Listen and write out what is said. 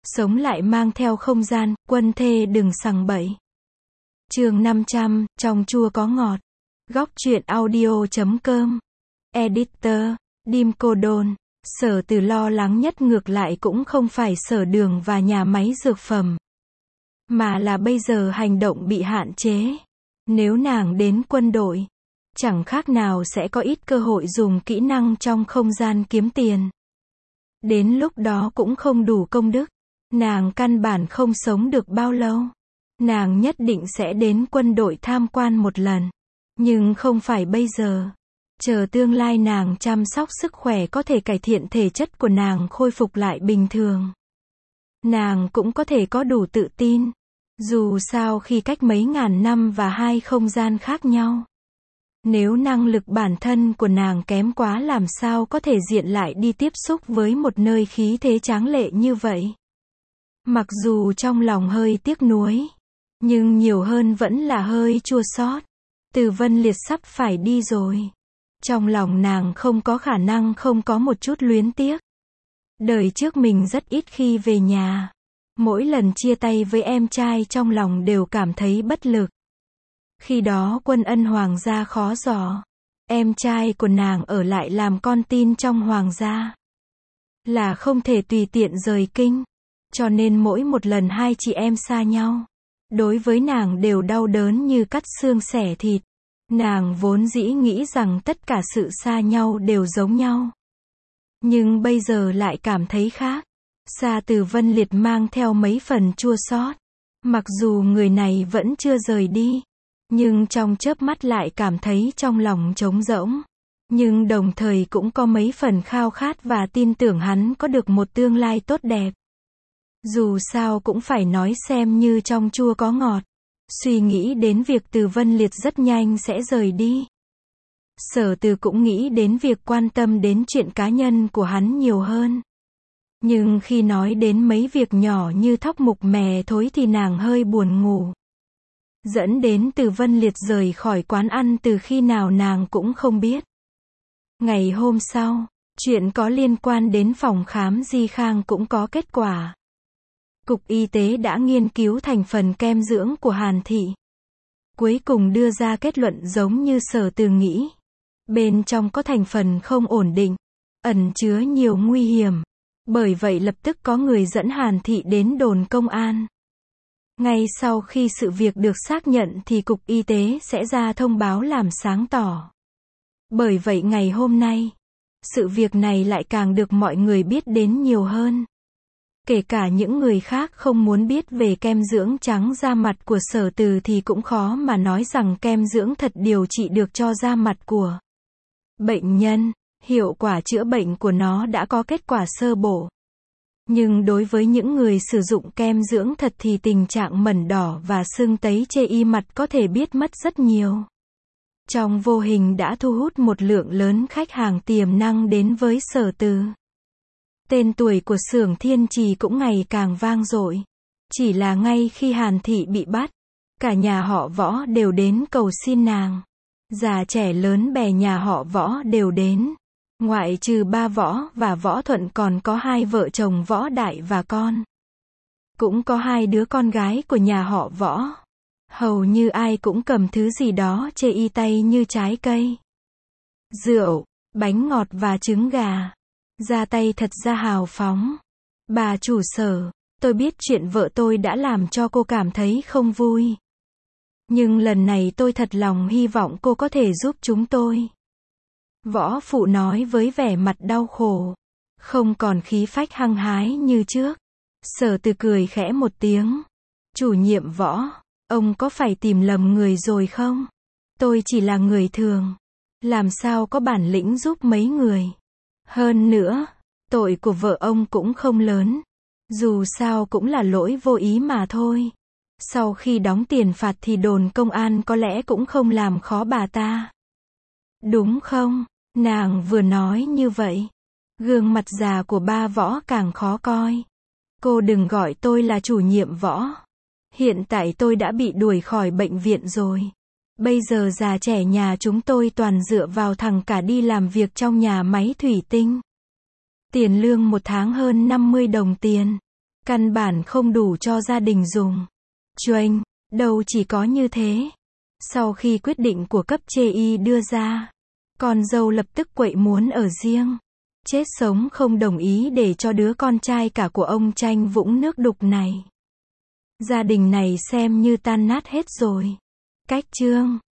Sống lại mang theo không gian, quân thê đừng sằng bậy. Chương 500, trong chua có ngọt. Góc truyện audio.com. Editor, Dim Cô Đôn. Sở Từ lo lắng nhất ngược lại cũng không phải Sở Đường và nhà máy dược phẩm, mà là bây giờ hành động bị hạn chế. Nếu nàng đến quân đội, chẳng khác nào sẽ có ít cơ hội dùng kỹ năng trong không gian kiếm tiền. Đến lúc đó cũng không đủ công đức. Nàng căn bản không sống được bao lâu. Nàng nhất định sẽ đến quân đội tham quan một lần. Nhưng không phải bây giờ. Chờ tương lai nàng chăm sóc sức khỏe có thể cải thiện thể chất của nàng khôi phục lại bình thường. Nàng cũng có thể có đủ tự tin. Dù sao khi cách mấy ngàn năm và hai không gian khác nhau. Nếu năng lực bản thân của nàng kém quá làm sao có thể diện lại đi tiếp xúc với một nơi khí thế tráng lệ như vậy. Mặc dù trong lòng hơi tiếc nuối, nhưng nhiều hơn vẫn là hơi chua xót. Từ Vân Liệt sắp phải đi rồi. Trong lòng nàng không có khả năng không có một chút luyến tiếc. Đời trước mình rất ít khi về nhà. Mỗi lần chia tay với em trai trong lòng đều cảm thấy bất lực. Khi đó Quân Ân hoàng gia khó dò. Em trai của nàng ở lại làm con tin trong hoàng gia. Là không thể tùy tiện rời kinh. Cho nên mỗi một lần hai chị em xa nhau, đối với nàng đều đau đớn như cắt xương xẻ thịt. Nàng vốn dĩ nghĩ rằng tất cả sự xa nhau đều giống nhau. Nhưng bây giờ lại cảm thấy khác. Xa Từ Vân Liệt mang theo mấy phần chua xót. Mặc dù người này vẫn chưa rời đi, nhưng trong chớp mắt lại cảm thấy trong lòng trống rỗng. Nhưng đồng thời cũng có mấy phần khao khát và tin tưởng hắn có được một tương lai tốt đẹp. Dù sao cũng phải nói xem như trong chua có ngọt. Suy nghĩ đến việc Từ Vân Liệt rất nhanh sẽ rời đi. Sở Từ cũng nghĩ đến việc quan tâm đến chuyện cá nhân của hắn nhiều hơn. Nhưng khi nói đến mấy việc nhỏ như thóc mục mè thối thì nàng hơi buồn ngủ. Dẫn đến Từ Vân Liệt rời khỏi quán ăn từ khi nào nàng cũng không biết. Ngày hôm sau, chuyện có liên quan đến phòng khám Di Khang cũng có kết quả. Cục Y tế đã nghiên cứu thành phần kem dưỡng của Hàn Thị. Cuối cùng đưa ra kết luận giống như Sở Từ nghĩ. Bên trong có thành phần không ổn định, ẩn chứa nhiều nguy hiểm. Bởi vậy lập tức có người dẫn Hàn Thị đến đồn công an. Ngay sau khi sự việc được xác nhận thì Cục Y tế sẽ ra thông báo làm sáng tỏ. Bởi vậy ngày hôm nay, sự việc này lại càng được mọi người biết đến nhiều hơn. Kể cả những người khác không muốn biết về kem dưỡng trắng da mặt của Sở Từ thì cũng khó mà nói rằng kem dưỡng thật điều trị được cho da mặt của bệnh nhân. Hiệu quả chữa bệnh của nó đã có kết quả sơ bộ. Nhưng đối với những người sử dụng kem dưỡng thật thì tình trạng mẩn đỏ và sưng tấy chê y mặt có thể biết mất rất nhiều. Trong vô hình đã thu hút một lượng lớn khách hàng tiềm năng đến với Sở Từ. Tên tuổi của xưởng Thiên Trì cũng ngày càng vang dội. Chỉ là ngay khi Hàn Thị bị bắt, cả nhà họ Võ đều đến cầu xin nàng. Già trẻ lớn bè nhà họ Võ đều đến. Ngoại trừ ba Võ và Võ Thuận còn có hai vợ chồng Võ Đại và con. Cũng có hai đứa con gái của nhà họ Võ. Hầu như ai cũng cầm thứ gì đó chê y tay như trái cây, rượu, bánh ngọt và trứng gà. Ra tay thật ra hào phóng. Bà chủ Sở, tôi biết chuyện vợ tôi đã làm cho cô cảm thấy không vui. Nhưng lần này tôi thật lòng hy vọng cô có thể giúp chúng tôi. Võ phụ nói với vẻ mặt đau khổ. Không còn khí phách hăng hái như trước. Sở Từ cười khẽ một tiếng. Chủ nhiệm Võ, ông có phải tìm lầm người rồi không? Tôi chỉ là người thường. Làm sao có bản lĩnh giúp mấy người? Hơn nữa, tội của vợ ông cũng không lớn. Dù sao cũng là lỗi vô ý mà thôi. Sau khi đóng tiền phạt thì đồn công an có lẽ cũng không làm khó bà ta. Đúng không? Nàng vừa nói như vậy. Gương mặt già của ba Võ càng khó coi. Cô đừng gọi tôi là chủ nhiệm Võ. Hiện tại tôi đã bị đuổi khỏi bệnh viện rồi. Bây giờ già trẻ nhà chúng tôi toàn dựa vào thằng cả đi làm việc trong nhà máy thủy tinh. Tiền lương một tháng hơn 50 đồng tiền. Căn bản không đủ cho gia đình dùng. Chuênh, đâu chỉ có như thế. Sau khi quyết định của cấp trên y đưa ra, con dâu lập tức quậy muốn ở riêng. Chết sống không đồng ý để cho đứa con trai cả của ông tranh vũng nước đục này. Gia đình này xem như tan nát hết rồi. Cách chương